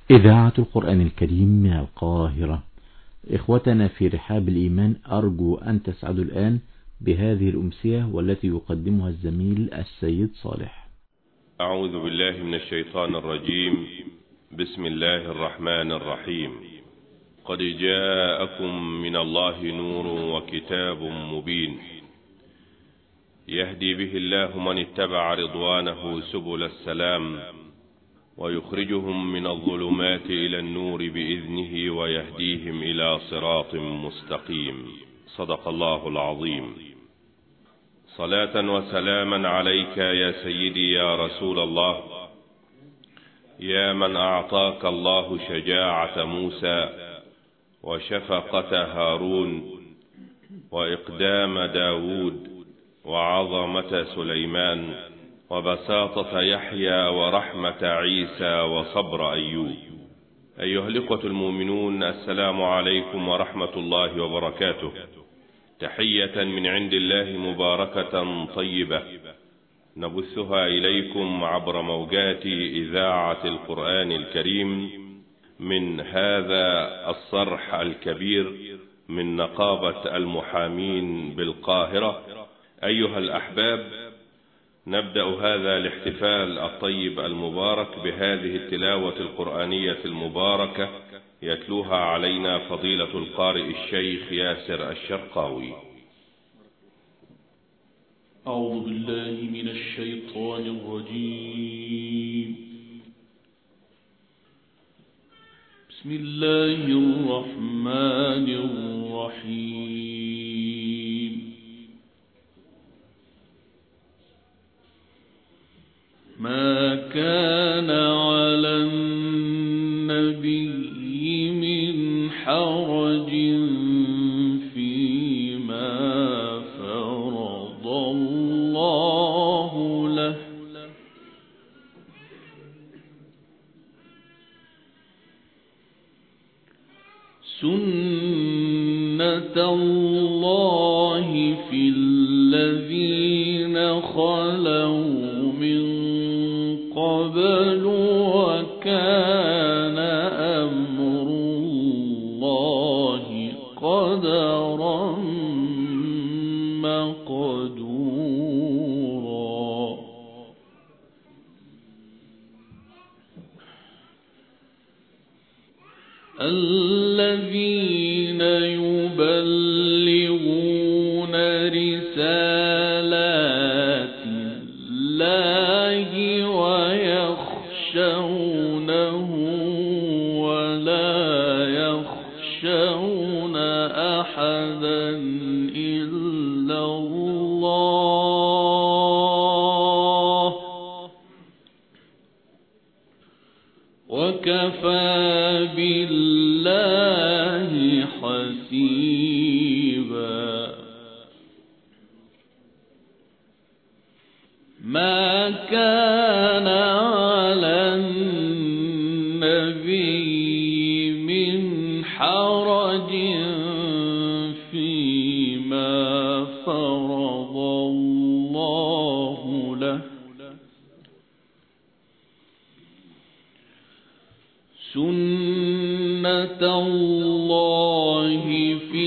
إذاعة القرآن الكريم من القاهرة. إخوتنا في رحاب الإيمان، أرجو أن تسعدوا الآن بهذه الأمسية والتي يقدمها الزميل السيد صالح. أعوذ بالله من الشيطان الرجيم. بسم الله الرحمن الرحيم. قد جاءكم من الله نور وكتاب مبين يهدي به الله من اتبع رضوانه سبل السلام ويخرجهم من الظلمات إلى النور بإذنه ويهديهم إلى صراط مستقيم. صدق الله العظيم. صلاة وسلاما عليك يا سيدي يا رسول الله، يا من أعطاك الله شجاعة موسى وشفقة هارون وإقدام داود وعظمة سليمان وبساطة يحيى ورحمة عيسى وصبر أيوب. أيها الإخوة المؤمنون، السلام عليكم ورحمة الله وبركاته. تحية من عند الله مباركة طيبة نبثها إليكم عبر موجات إذاعة القرآن الكريم من هذا الصرح الكبير من نقابة المحامين بالقاهرة. أيها الأحباب، نبدأ هذا الاحتفال الطيب المبارك بهذه التلاوة القرآنية المباركة يتلوها علينا فضيلة القارئ الشيخ ياسر الشرقاوي. أعوذ بالله من الشيطان الرجيم. بسم الله الرحمن الرحيم. ما كان على النبي من حرج فيما فرض الله له، سنة الله في الذين خلوا من قبل، وكان أمر الله قدرا مقدورا. الذين يبلغون رسالات الله ويخشونه ولا يخشون أحدا إلا الله، وكفى بالله حسيبا. ما كان على النبي من حرج فيما فرض الله له، سنة الله في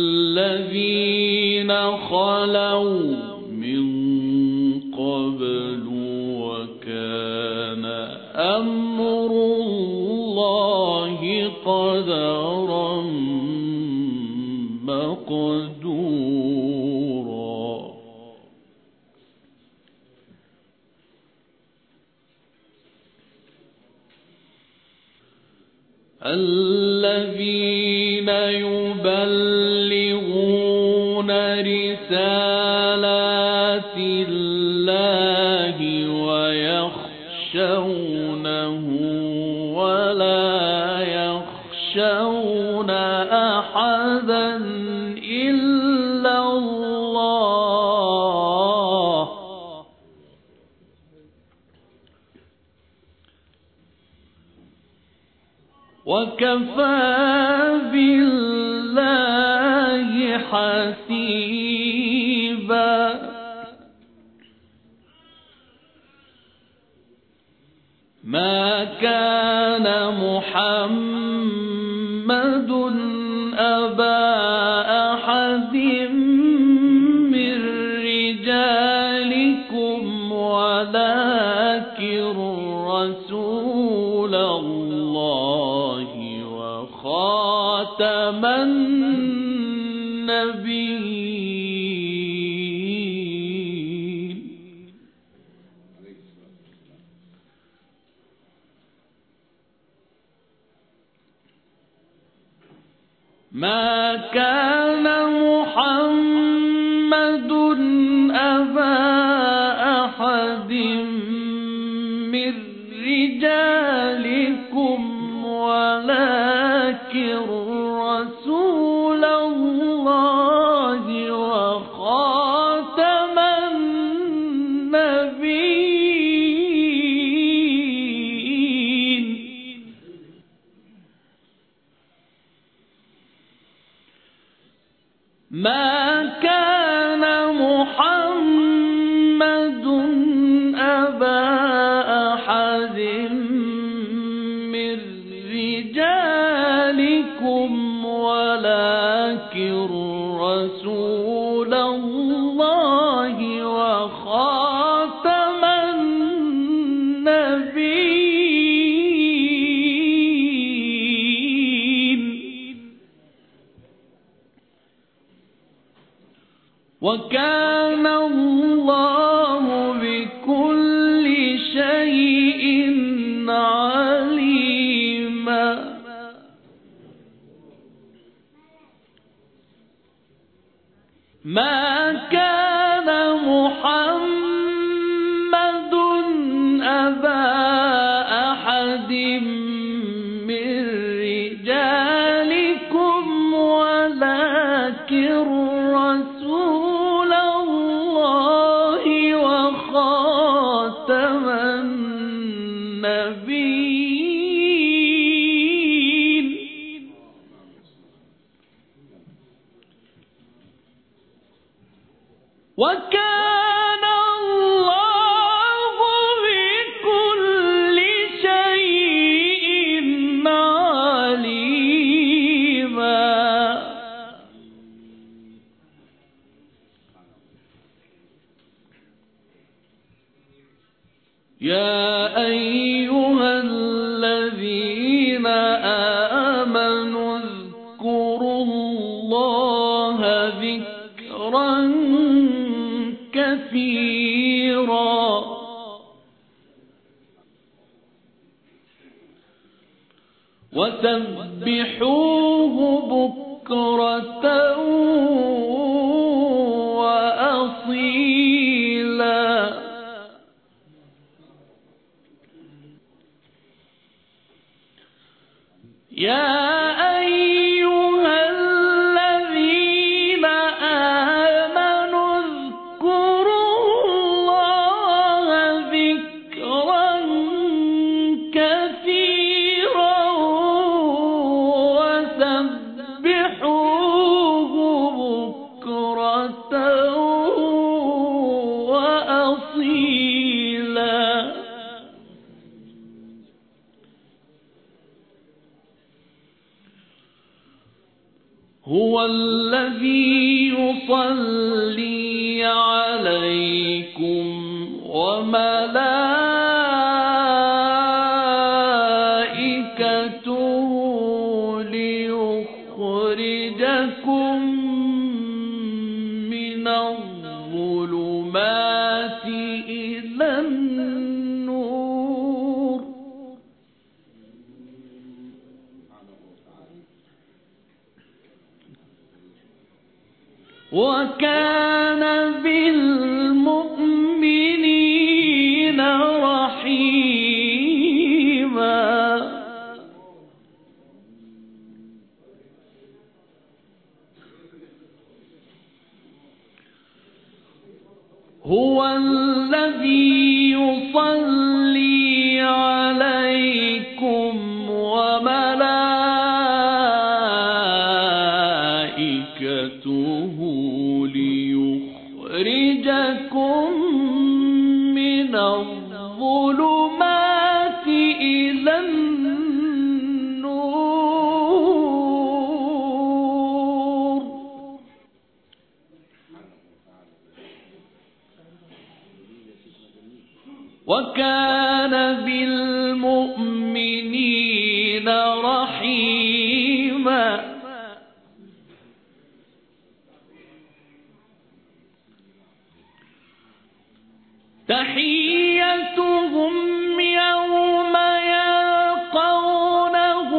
الذين خلوا من قبل، وكان أمر الله قدرا مقدورا. الذين يبلغون رسالات الله ويخشونه ولا يخشون أحدا إلا الله، وكفى بالله حسيبا. ما كان محمد أبا أحد من رجالكم ولكن رسول الله وخاتم النبيين. ما كان محمد أبا أحد من رجالكم ولكن رسول الله وخاتم النبيين. ما كان محمد أبا أحد من رجالكم ولكن رسول الله وخاتم النبيين. وكان الله بكل شيء عليما. ما كان محمد أبا أحد من رجالكم ولكن رسول الله وخاتم النبيين. وكان الله بكل شيء عليما. يا أيها الذين آمنوا اذكروا الله ذكرا كثيرا وسبحوه بكرة وأصيلا. يا أيها الذين آمنوا اذكروا الله ذكرا كثيرا وسبحوه بكرة وأصيلا. هو الذي يصلي عليكم وملائكته ليخرجكم من الظلمات إلى النور. وكان بالمؤمنين رحيما. هو الذي يصلي عليكم وملائكته ليخرجكم من الظلمات إلى النور. وكان بالمؤمنين رحيما. تحيتهم يوم يلقونه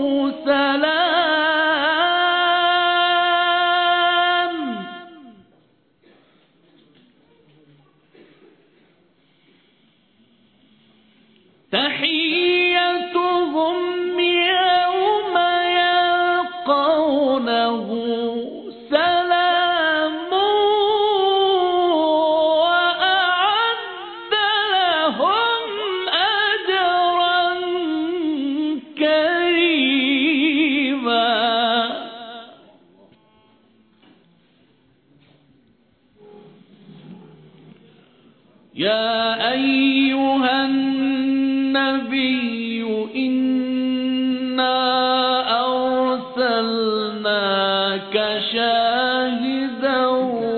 سلام. تحيتهم يوم يلقونه سلام وأعد لهم أجرا كريما. يا أيها النبي إنا أرسلناك شاهدا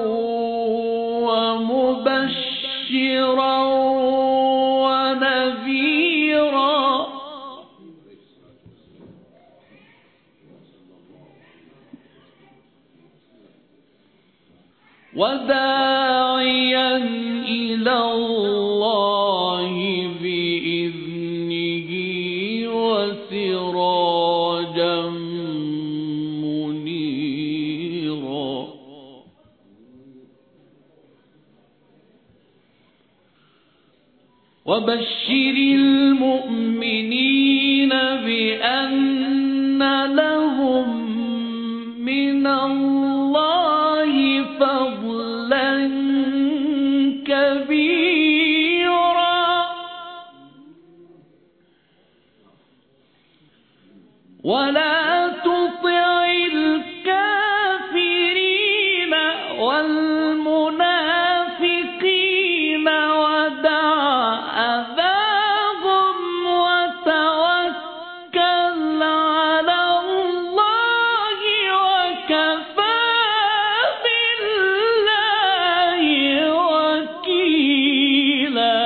ومبشرا ونذيرا وداعيا إلى الله بإذنه وسراجا منيرا. وبشر المؤمنين بأن لهم من الله فضلا كبيرا. ولا تطع الكافرين والمنافقين ودع أذاهم وتوكل على الله وكفى بالله وكيلا.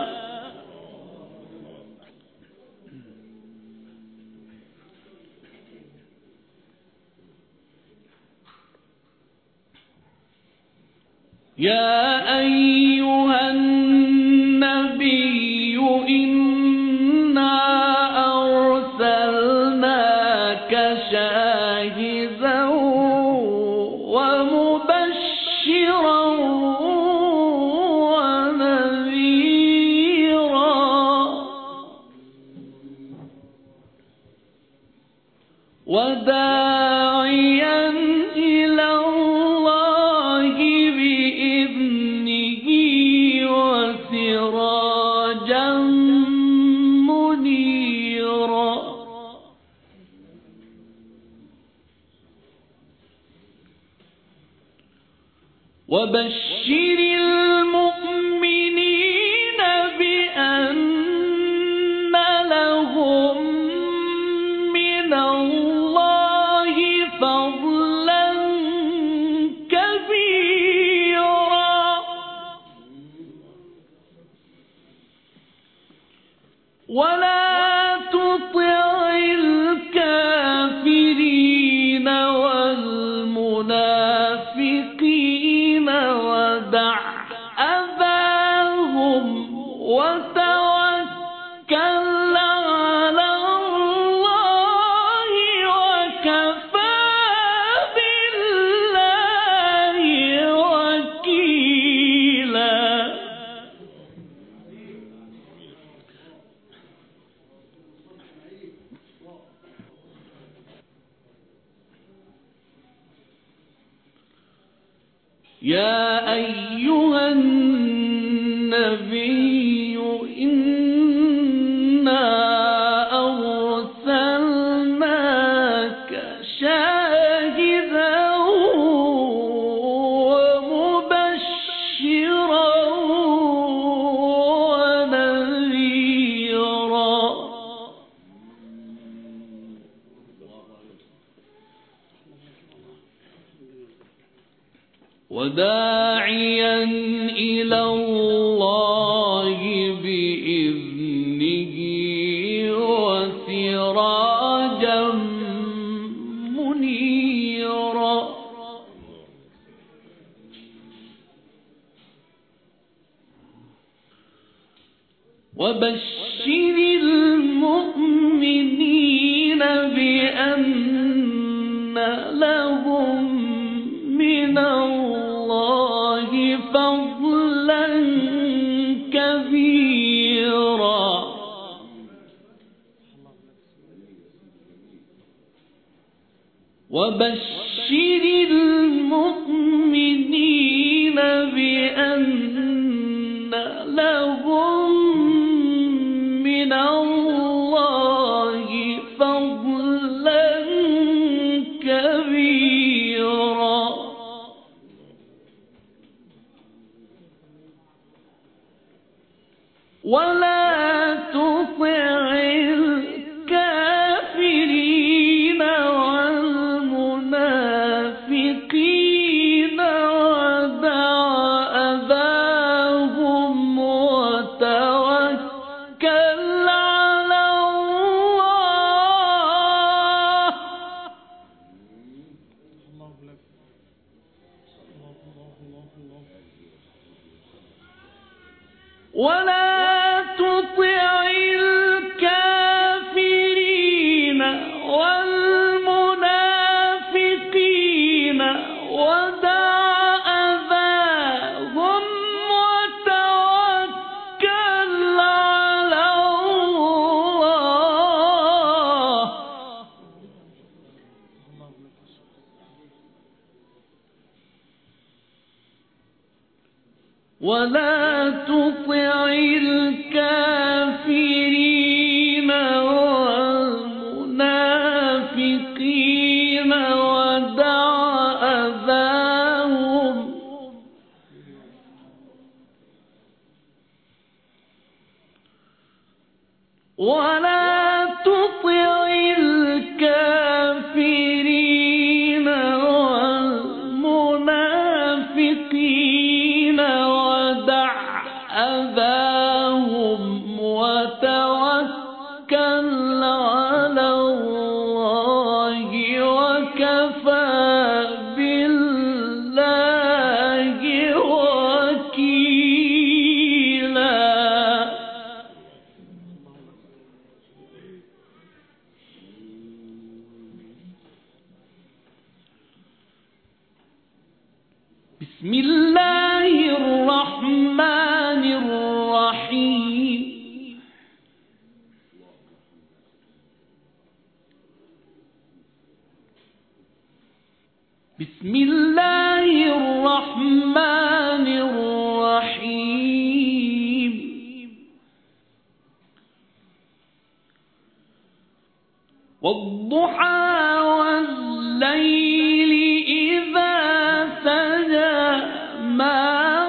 يا أيها النبي إنا أرسلناك شاهدا ومبشرا ونذيرا وداعيا إلى الله بإذنه وسراجا منيرا. وبشر المؤمنين بأن لهم من الله فضلا كبيرا. ولا تطع الكافرين والمنافقين ودع أذاهم وتوكل على الله وكفى بالله وكيلا. يا أيها النبي إنا أرسلناك شاهدا ومبشرا ونذيرا وداعيا إلى الله بإذنه وسراجا منيرا وبشر المؤمنين بأن لهم من الله فضلا كبيرا وبشر المؤمنين بأن لهم من الله فضلا كبيرا ولا تطع الكافرين والمنافقين ودع أذاهم وتوكل على الله ولا تطع الكافرين والمنافقين ودع أذاهم وتوكل على الله ولا تطع الكافرين والمنافقين ودع أذاهم ولا تطع الكافرين والمنافقين ودع أذاهم وتوكل على الله وكفى بالله وكيلا بسم الله الرحمن الرحيم بسم الله الرحمن الرحيم والضحى والليل إذا سجى ما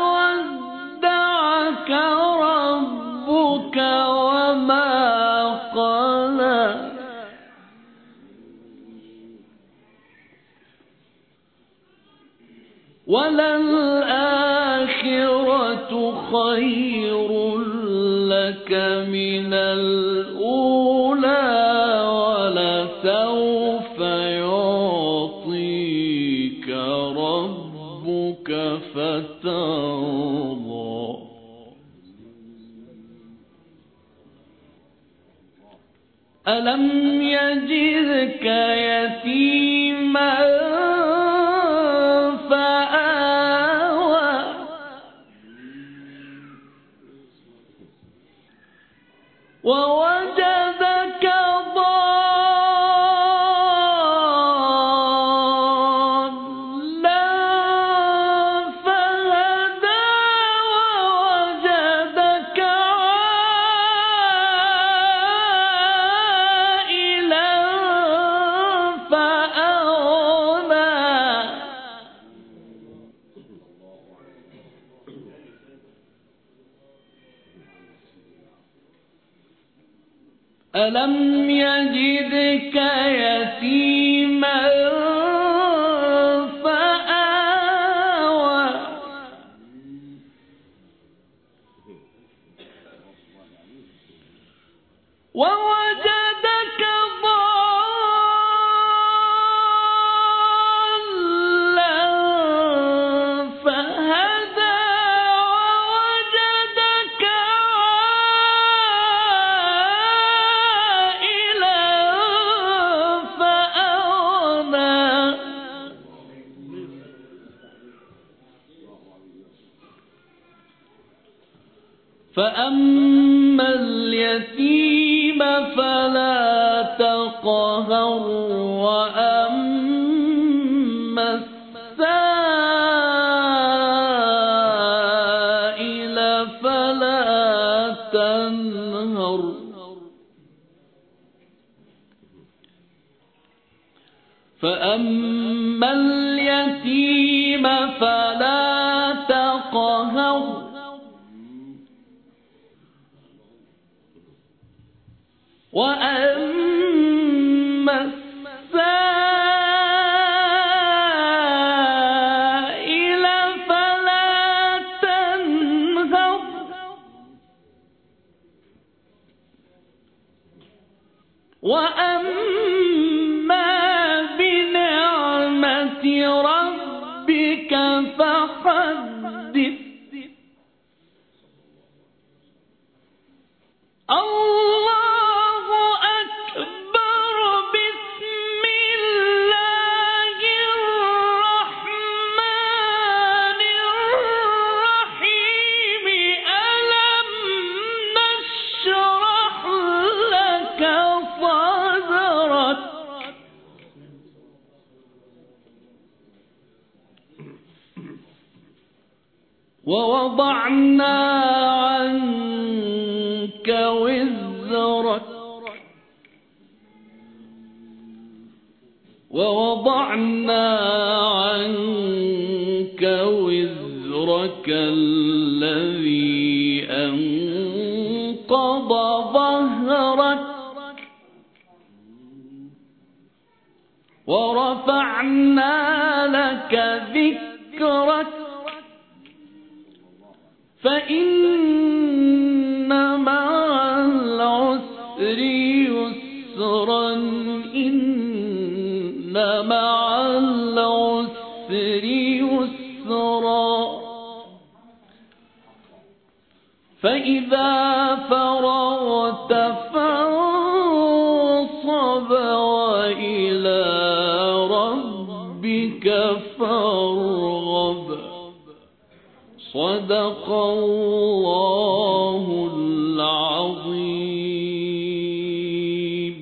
ودعك ربك وما قلى وللآخرة خير لك من الأولى ولسوف يعطيك ربك فترضى ألم يجدك يتيما فآوى ووجدك ضالا فهدى ووجدك عائلا فأغنى ألم يجدك يتيما فآوى ووجدك فأما اليتيم فلا تقهر وأما السائل فلا تنهر فأما اليتيم فلا تقهر وأما السائل فلا تنهر وأما بنعمة ربك فحدث الله أكبر بسم الله الرحمن الرحيم ألم نشرح لك صدرك ووضعنا عنك وزرك الذي أنقض ظهرك ورفعنا لك ذكرك فإن مع العسر يسرا إن مع العسر يسرا فإذا فرغت فانصب وإلى ربك فارغب صدق الله العظيم.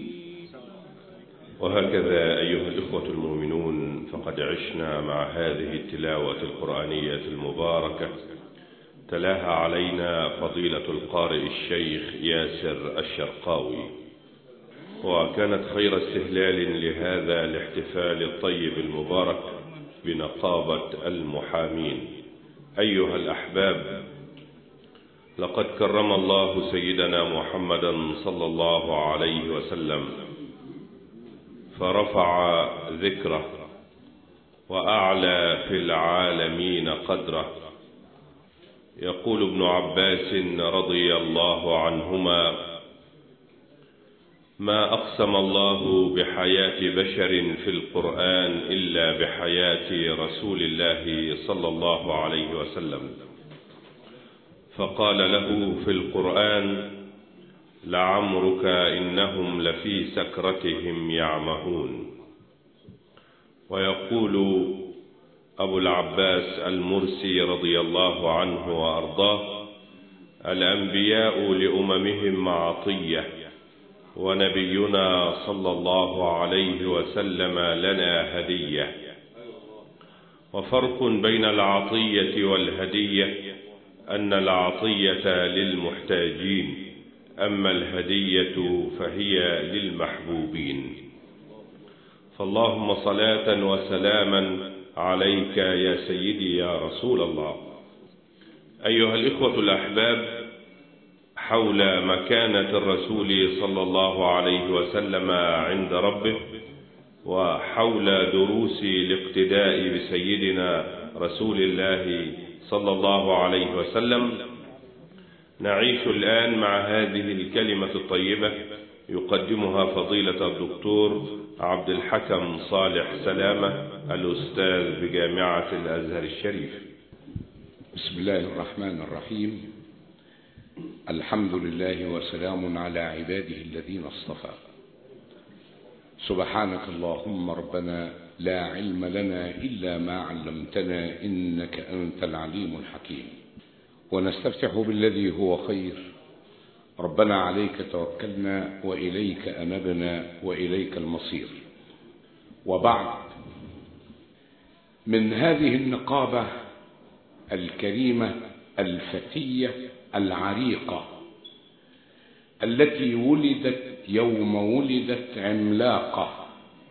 وهكذا أيها الإخوة المؤمنون فقد عشنا مع هذه التلاوة القرآنية المباركة تلاها علينا فضيلة القارئ الشيخ ياسر الشرقاوي، وكانت خير استهلال لهذا الاحتفال الطيب المبارك بنقابة المحامين. أيها الأحباب، لقد كرم الله سيدنا محمدا صلى الله عليه وسلم فرفع ذكره وأعلى في العالمين قدره. يقول ابن عباس رضي الله عنهما: ما أقسم الله بحياة بشر في القرآن إلا بحياة رسول الله صلى الله عليه وسلم، فقال له في القرآن: لعمرك إنهم لفي سكرتهم يعمهون. ويقول أبو العباس المرسي رضي الله عنه وأرضاه: الأنبياء لأممهم معطية، ونبينا صلى الله عليه وسلم لنا هدية. وفرق بين العطية والهدية أن العطية للمحتاجين، أما الهدية فهي للمحبوبين. فاللهم صلاة وسلاما عليك يا سيدي يا رسول الله. أيها الإخوة الأحباب، حول مكانة الرسول صلى الله عليه وسلم عند ربه، وحول دروس الاقتداء بسيدنا رسول الله صلى الله عليه وسلم، نعيش الآن مع هذه الكلمة الطيبة يقدمها فضيلة الدكتور عبد الحكم صالح سلامة، الأستاذ بجامعة الأزهر الشريف. بسم الله الرحمن الرحيم. الحمد لله وسلام على عباده الذين اصطفى. سبحانك اللهم ربنا لا علم لنا إلا ما علمتنا إنك أنت العليم الحكيم. ونستفتح بالذي هو خير. ربنا عليك توكلنا وإليك أنبنا وإليك المصير. وبعد، من هذه النقابة الكريمة الفتية العريقة التي ولدت يوم ولدت عملاقة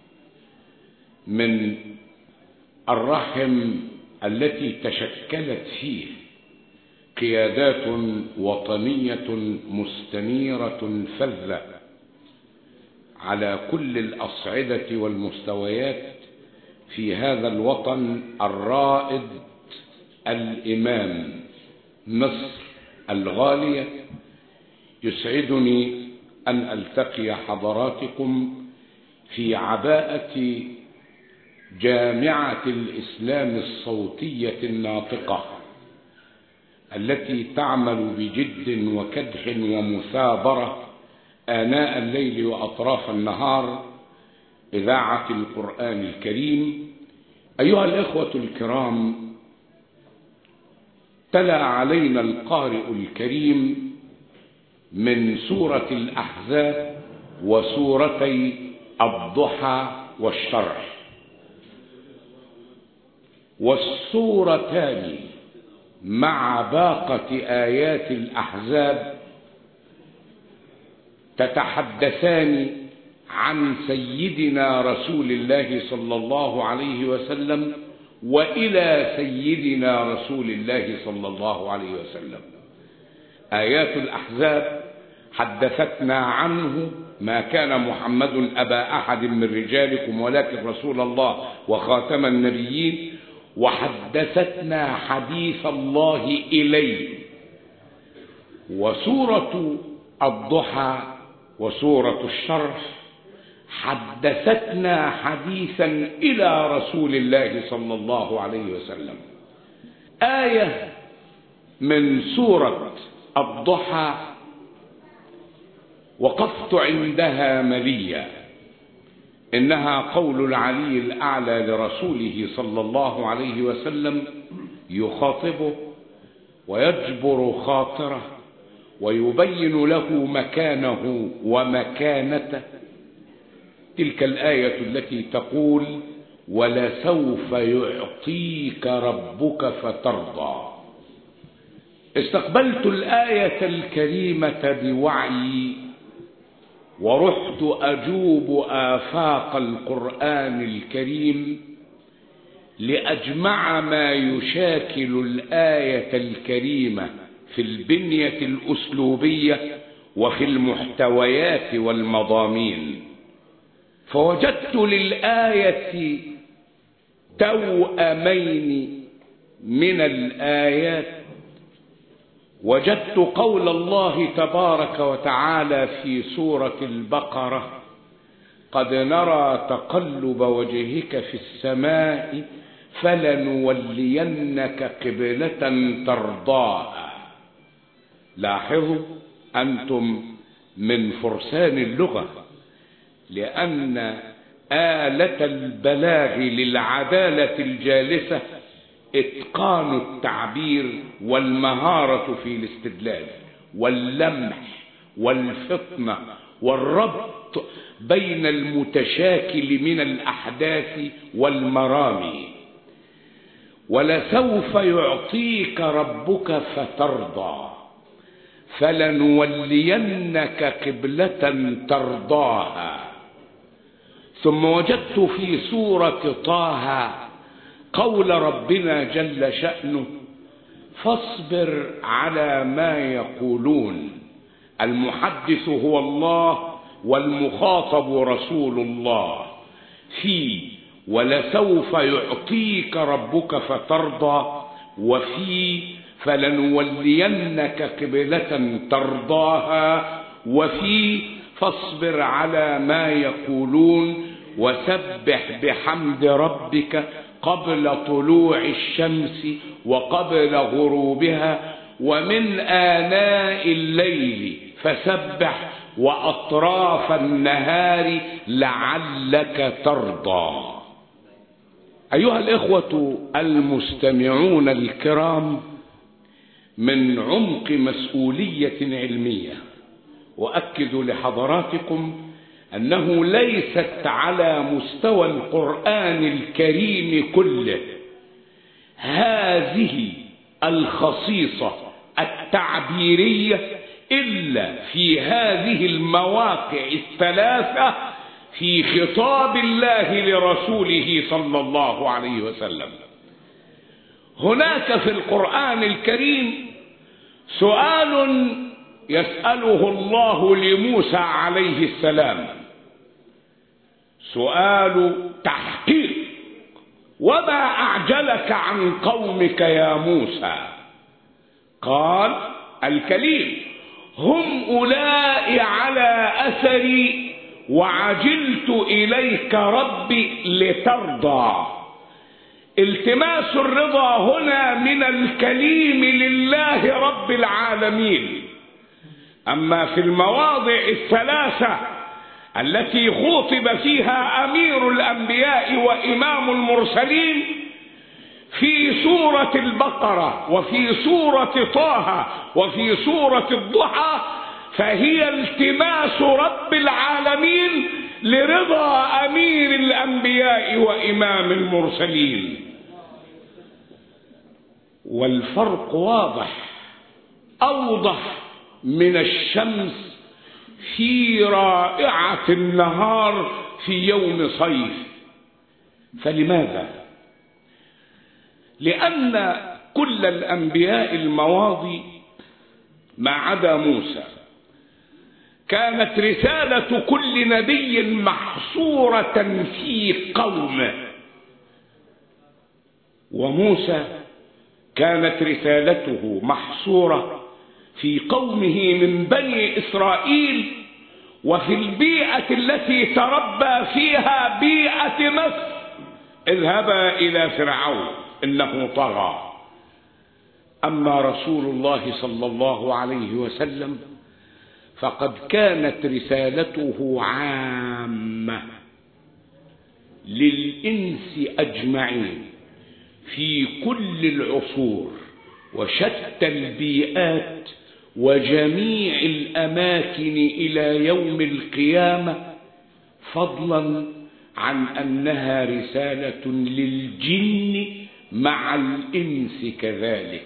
من الرحم التي تشكلت فيه قيادات وطنية مستنيرة فذة على كل الأصعدة والمستويات في هذا الوطن الرائد الإمام مصر الغالية. يسعدني أن ألتقي حضراتكم في عباءة جامعة الإسلام الصوتية الناطقة التي تعمل بجد وكدح ومثابرة آناء الليل وأطراف النهار، إذاعة القرآن الكريم. أيها الإخوة الكرام، تلا علينا القارئ الكريم من سورة الأحزاب وسورتي الضحى والشرح، والسورتان مع باقة آيات الأحزاب تتحدثان عن سيدنا رسول الله صلى الله عليه وسلم وإلى سيدنا رسول الله صلى الله عليه وسلم. آيات الأحزاب حدثتنا عنه ما كان محمد أبا أحد من رجالكم ولكن رسول الله وخاتم النبيين، وحدثتنا حديث الله إليه. وسورة الضحى وسورة الشرح حدثتنا حديثا إلى رسول الله صلى الله عليه وسلم. آية من سورة الضحى وقفت عندها مليا، إنها قول العلي الأعلى لرسوله صلى الله عليه وسلم، يخاطبه ويجبر خاطره ويبين له مكانه ومكانته. تلك الآية التي تقول: ولسوف يعطيك ربك فترضى. استقبلت الآية الكريمة بوعي ورحت أجوب آفاق القرآن الكريم لأجمع ما يشاكل الآية الكريمة في البنية الأسلوبية وفي المحتويات والمضامين، فوجدت للآية توأمين من الآيات. وجدت قول الله تبارك وتعالى في سورة البقرة: قد نرى تقلب وجهك في السماء فلنولينك قبلة ترضاها. لاحظوا أنتم من فرسان اللغة، لأن آلة البلاغ للعدالة الجالسة إتقان التعبير والمهارة في الاستدلال واللمح والفطنة والربط بين المتشاكل من الأحداث والمرامي. ولسوف يعطيك ربك فترضى فلنولينك قبلة ترضاها. ثم وجدت في سورة طه قول ربنا جل شأنه: فاصبر على ما يقولون. المحدث هو الله والمخاطب رسول الله. في ولسوف يعطيك ربك فترضى، وفي فلنولينك قبلة ترضاها، وفي فاصبر على ما يقولون وسبح بحمد ربك قبل طلوع الشمس وقبل غروبها ومن آناء الليل فسبح وأطراف النهار لعلك ترضى. أيها الإخوة المستمعون الكرام، من عمق مسؤولية علمية. وأكد لحضراتكم أنه ليست على مستوى القرآن الكريم كله هذه الخصيصة التعبيرية إلا في هذه المواقع الثلاثة في خطاب الله لرسوله صلى الله عليه وسلم. هناك في القرآن الكريم سؤال يسأله الله لموسى عليه السلام، سؤال تحقيق: وما أعجلك عن قومك يا موسى؟ قال الكليم: هم أولئك على أثري وعجلت إليك ربي لترضى. التماس الرضا هنا من الكليم لله رب العالمين. أما في المواضع الثلاثة التي خاطب فيها أمير الأنبياء وإمام المرسلين في سورة البقرة وفي سورة طه وفي سورة الضحى، فهي التماس رب العالمين لرضا أمير الأنبياء وإمام المرسلين. والفرق واضح أوضح من الشمس في رائعة النهار في يوم صيف. فلماذا؟ لأن كل الأنبياء المواضي ما عدا موسى كانت رسالة كل نبي محصورة في قومه، وموسى كانت رسالته محصورة في قومه من بني إسرائيل وفي البيئة التي تربى فيها بيئة مصر. اذهبا إلى فرعون إنه طغى. أما رسول الله صلى الله عليه وسلم فقد كانت رسالته عامة للإنس أجمعين في كل العصور وشتى البيئات وجميع الأماكن إلى يوم القيامة، فضلا عن أنها رسالة للجن مع الإنس كذلك.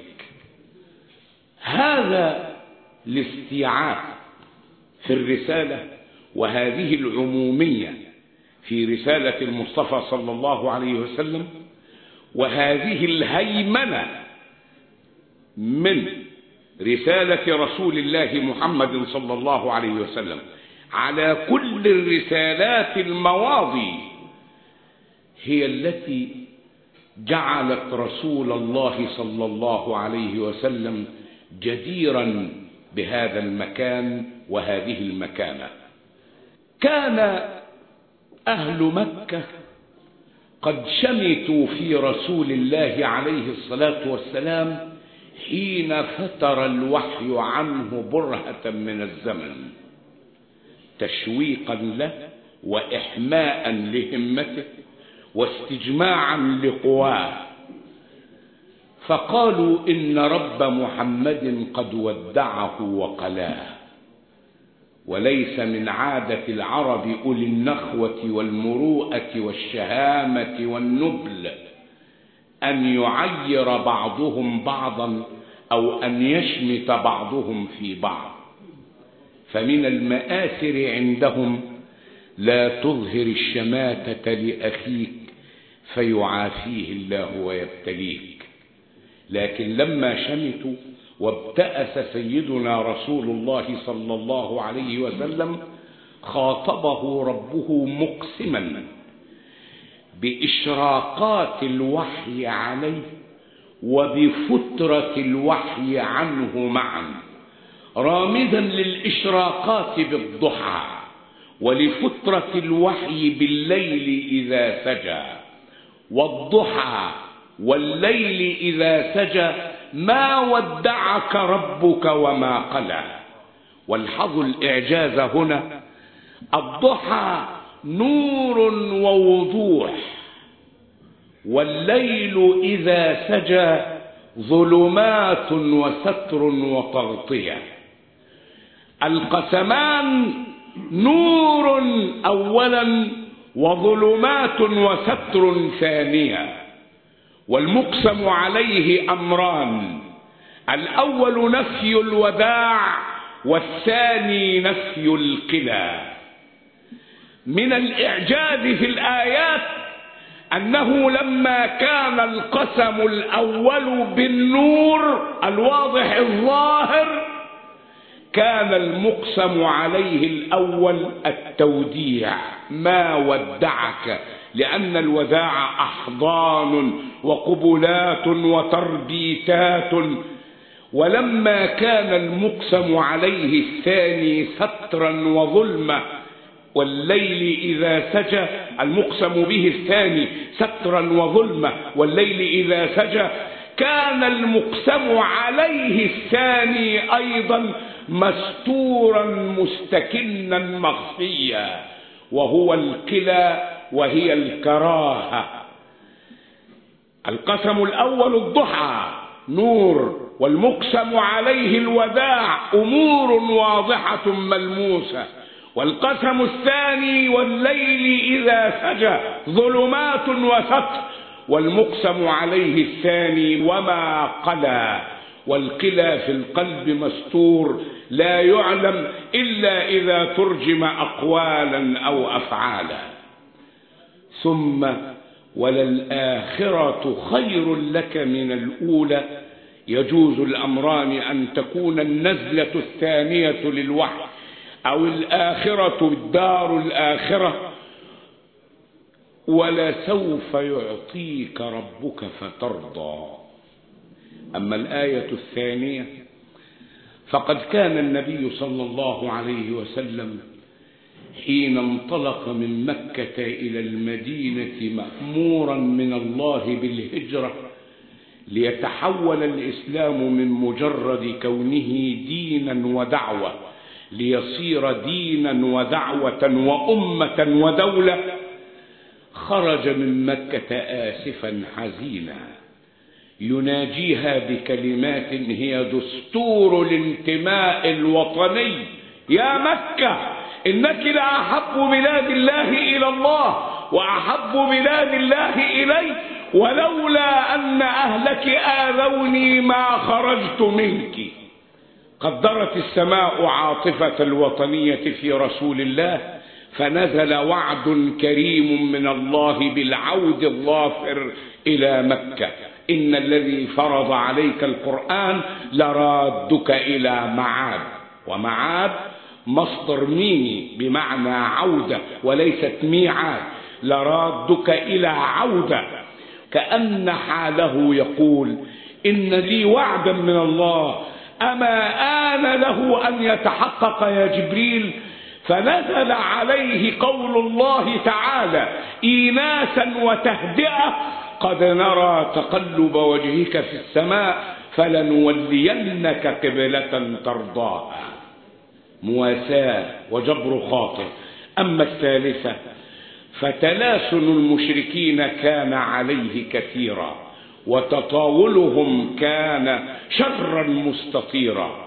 هذا الاستيعاب في الرسالة وهذه العمومية في رسالة المصطفى صلى الله عليه وسلم، وهذه الهيمنة من رسالة رسول الله محمد صلى الله عليه وسلم على كل الرسالات المواضي، هي التي جعلت رسول الله صلى الله عليه وسلم جديرا بهذا المكان وهذه المكانة. كان أهل مكة قد شمتوا في رسول الله عليه الصلاة والسلام حين فتر الوحي عنه برهة من الزمن، تشويقا له وإحماء لهمته واستجماعا لقواه، فقالوا إن رب محمد قد ودعه وقلاه. وليس من عادة العرب أولي النخوة والمروءة والشهامة والنبل أن يعير بعضهم بعضا أو أن يشمت بعضهم في بعض. فمن المآثر عندهم لا تظهر الشماتة لأخيك فيعافيه الله ويبتليك. لكن لما شمتوا وابتأس سيدنا رسول الله صلى الله عليه وسلم خاطبه ربه مقسما بإشراقات الوحي عليه وبفترة الوحي عنه معا، رامزا للإشراقات بالضحى ولفترة الوحي بالليل إذا سجى. والضحى والليل إذا سجى ما ودعك ربك وما قلى. والحظ الإعجاز هنا الضحى نور ووضوح، والليل إذا سجى ظلمات وستر وتغطية. القسمان نور أولا وظلمات وستر ثانيا، والمقسم عليه أمران: الأول نفي الوداع، والثاني نفي الكلا. من الإعجاز في الآيات أنه لما كان القسم الأول بالنور الواضح الظاهر، كان المقسم عليه الأول التوديع: ما ودعك، لأن الوداع أحضان وقبلات وتربيتات. ولما كان المقسم عليه الثاني سترا وظلمة، والليل إذا سجى، المقسم به الثاني سترا وظلمة والليل إذا سجى، كان المقسم عليه الثاني أيضا مستورا مستكنا مخفيا، وهو الكلا وهي الكراهة. القسم الأول الضحى نور، والمقسم عليه الوداع أمور واضحة ملموسة. والقسم الثاني والليل إذا سجى ظلمات وستر، والمقسم عليه الثاني وما قلى. والقلى في القلب مستور لا يعلم إلا إذا ترجم أقوالا أو أفعالا. ثم وللآخرة خير لك من الأولى. يجوز الأمران: أن تكون النزلة الثانية للوحي، أو الآخرة الدار الآخرة. ولسوف يعطيك ربك فترضى. أما الآية الثانية فقد كان النبي صلى الله عليه وسلم حين انطلق من مكة إلى المدينة مأمورا من الله بالهجرة ليتحول الإسلام من مجرد كونه دينا ودعوة ليصير دينا ودعوة وأمة ودولة، خرج من مكة آسفا حزينا يناجيها بكلمات هي دستور الانتماء الوطني: يا مكة إنك لأحب بلاد الله إلى الله وأحب بلاد الله إلي، ولولا أن أهلك آذوني ما خرجت منك. قدرت السماء عاطفة الوطنية في رسول الله، فنزل وعد كريم من الله بالعود الظافر إلى مكة: إن الذي فرض عليك القرآن لرادك إلى معاد. ومعاد مصدر ميمي بمعنى عودة وليست ميعاد. لرادك إلى عودة، كأن حاله يقول: إن لي وعدا من الله، أما آن له أن يتحقق يا جبريل؟ فنزل عليه قول الله تعالى إيناسا وتهدئة: قد نرى تقلب وجهك في السماء فلنولينك قبلة ترضاها. مواساة وجبر خاطر. أما الثالثة فتلاسن المشركين كان عليه كثيرا، وتطاولهم كان شرا مستطيرا،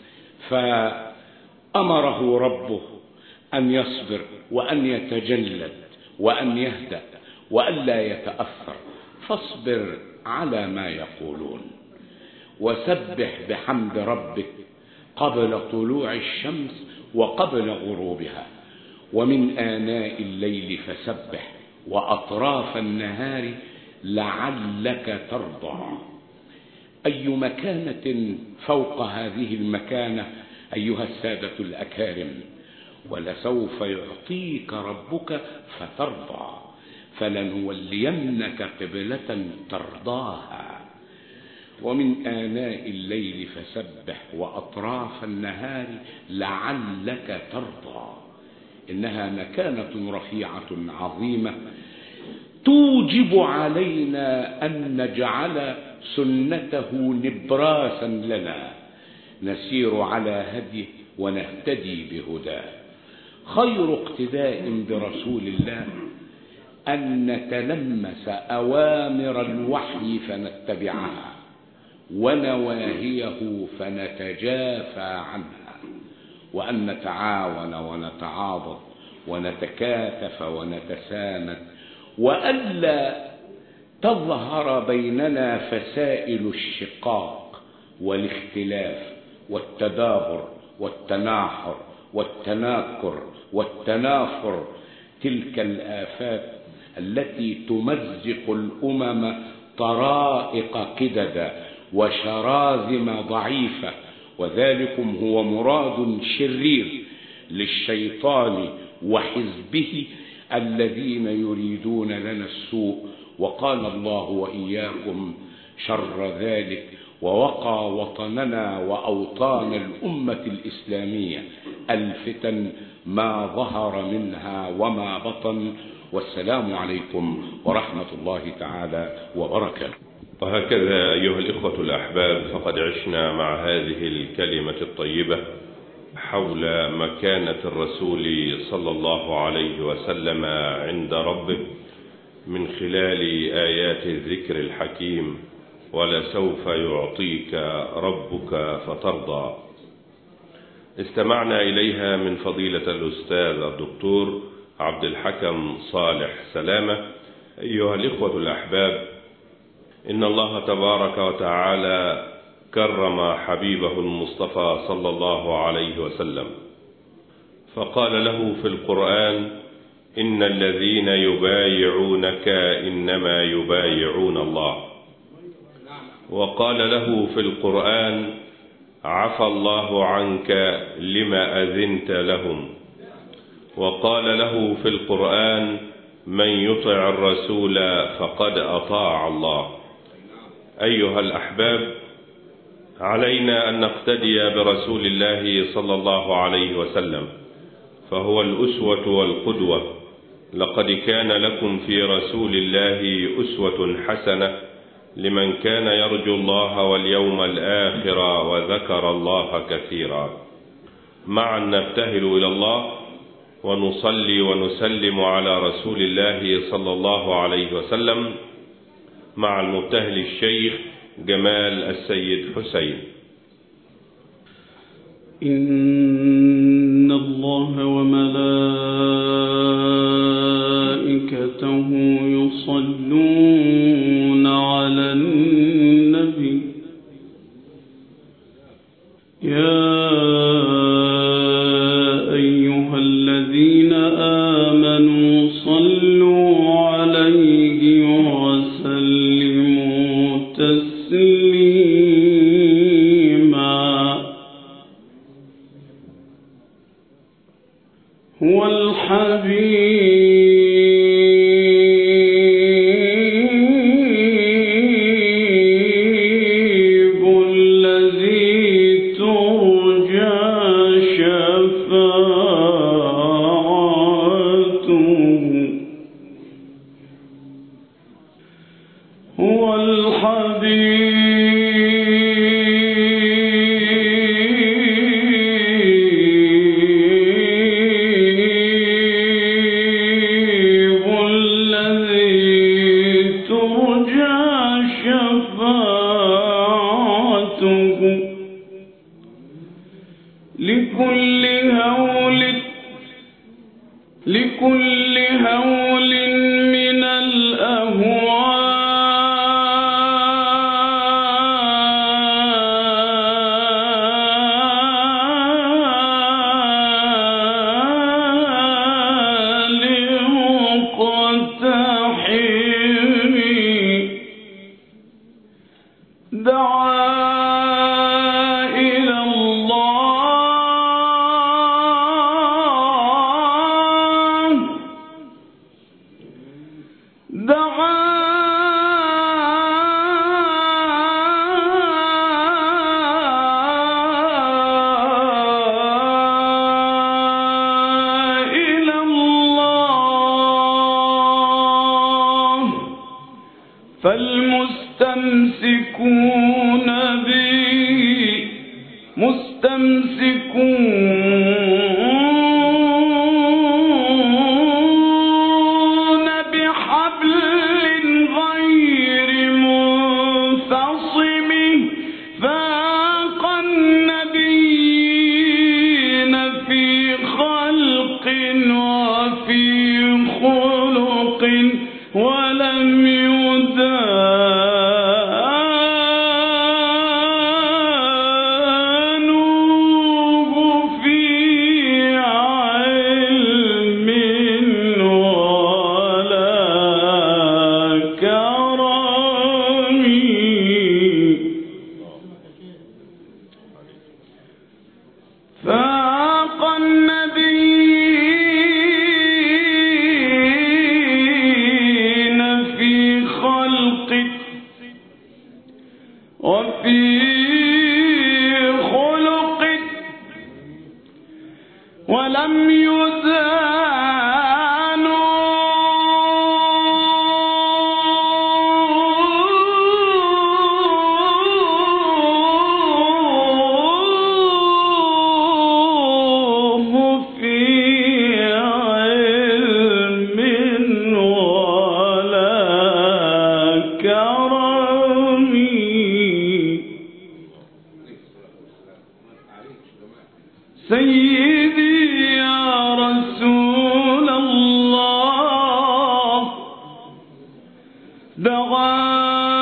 فأمره ربه أن يصبر وأن يتجلد وأن يهدأ وألا يتأثر. فاصبر على ما يقولون، وسبح بحمد ربك قبل طلوع الشمس وقبل غروبها، ومن آناء الليل فسبح وأطراف النهار لعلك ترضى. أي مكانة فوق هذه المكانة أيها السادة الأكارم؟ ولسوف يعطيك ربك فترضى، فلنولينك قبلة ترضاها. ومن آناء الليل فسبح وأطراف النهار لعلك ترضى. إنها مكانة رفيعة عظيمة توجب علينا أن نجعل سنته نبراسا لنا نسير على هديه ونهتدي بهداه. خير اقتداء برسول الله أن نتلمس أوامر الوحي فنتبعها، ونواهيه فنتجافى عنها، وأن نتعاون ونتعاضد ونتكاتف ونتساند، وألا تظهر بيننا فسائل الشقاق والاختلاف والتدابر والتناحر والتناكر والتنافر، تلك الآفات التي تمزق الأمم طرائق كددا وشراذم ضعيفة. وذلكم هو مراد شرير للشيطان وحزبه الذين يريدون لنا السوء. وقال الله وإياكم شر ذلك، ووقى وطننا وأوطان الأمة الإسلامية الفتن ما ظهر منها وما بطن. والسلام عليكم ورحمة الله تعالى وبركاته. وهكذا أيها الإخوة الأحباب، فقد عشنا مع هذه الكلمة الطيبة حول مكانة الرسول صلى الله عليه وسلم عند ربه من خلال آيات الذكر الحكيم: ولسوف يعطيك ربك فترضى. استمعنا إليها من فضيلة الأستاذ الدكتور عبد الحكم صالح سلامة. أيها الإخوة الأحباب، إن الله تبارك وتعالى كرم حبيبه المصطفى صلى الله عليه وسلم، فقال له في القرآن: إن الذين يبايعونك إنما يبايعون الله. وقال له في القرآن: عفى الله عنك لما أذنت لهم. وقال له في القرآن: من يطع الرسول فقد أطاع الله. أيها الأحباب، علينا أن نقتدي برسول الله صلى الله عليه وسلم، فهو الأسوة والقدوة. لقد كان لكم في رسول الله أسوة حسنة لمن كان يرجو الله واليوم الآخر وذكر الله كثيرا. معا نبتهل إلى الله ونصلي ونسلم على رسول الله صلى الله عليه وسلم مع المبتهل الشيخ جمال السيد حسين. إن الله وملائكته يصلون على النبي يا أيها الذين آمنوا صلوا عليه وسلموا تسليما. هو الحبيب الذي ترجى شفاعته. هو الحبيب الذي ترجى شفاعته لكل هول من الأهوال مقتحم دعا إلى الله فالمستمسكون به مستمسكون بحبل غير منفصم ولم يدانوه في علم ولا كرم فاق النبيين في خلقه وفي خلقه ولم يدانوه في علم ولا كرم سيدي يا رسول الله دعا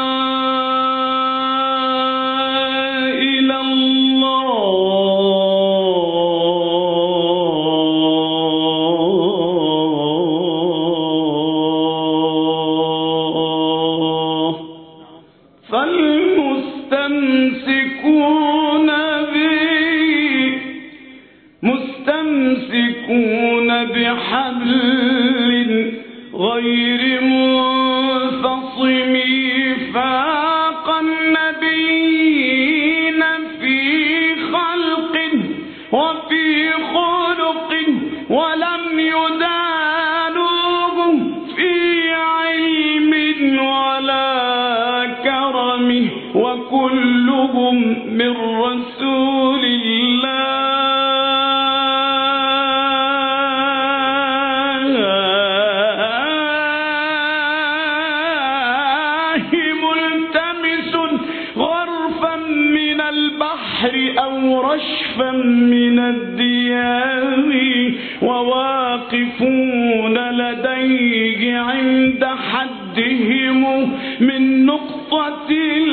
إلى الله فالمستمسكون به مستمسكون بحبل غير منفصم فاق النبيين في خلق وفي خلق ولم يدانوه في علم ولا كرم وكلهم من رسول الله ملتمس غرفا من البحر أو رشفا من الديار وواقفون لديه عند حدهم من نقطة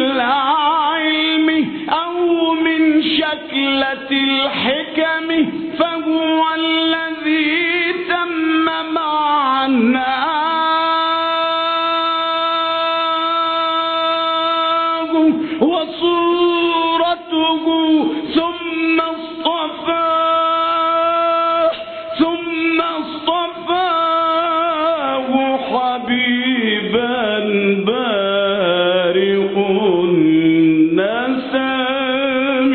العلم أو من شكلة الحكم فهو الذي تم معناه وصورته ثم اصطفاه حبيبا بارئ النسم.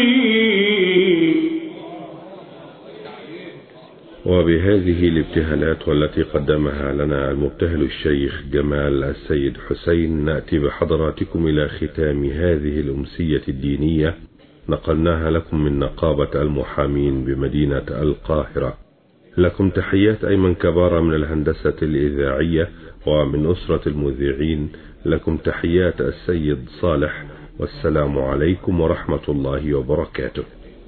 وبهذه الابتهالات والتي قدمها لنا المبتهل الشيخ جمال السيد حسين نأتي بحضراتكم إلى ختام هذه الأمسية الدينية نقلناها لكم من نقابة المحامين بمدينة القاهرة. لكم تحيات أيمن كبارة من الهندسة الإذاعية، ومن أسرة المذيعين لكم تحيات السيد صالح، والسلام عليكم ورحمة الله وبركاته.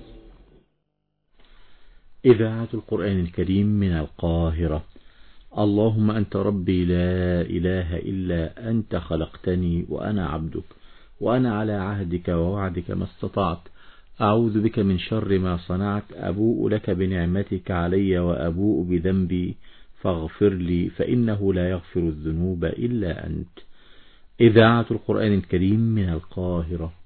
إذاعة القرآن الكريم من القاهرة. اللهم أنت ربي لا إله إلا أنت خلقتني وأنا عبدك وأنا على عهدك ووعدك ما استطعت أعوذ بك من شر ما صنعت أبوء لك بنعمتك علي وأبوء بذنبي فاغفر لي فإنه لا يغفر الذنوب إلا أنت. إذاعة القرآن الكريم من القاهرة.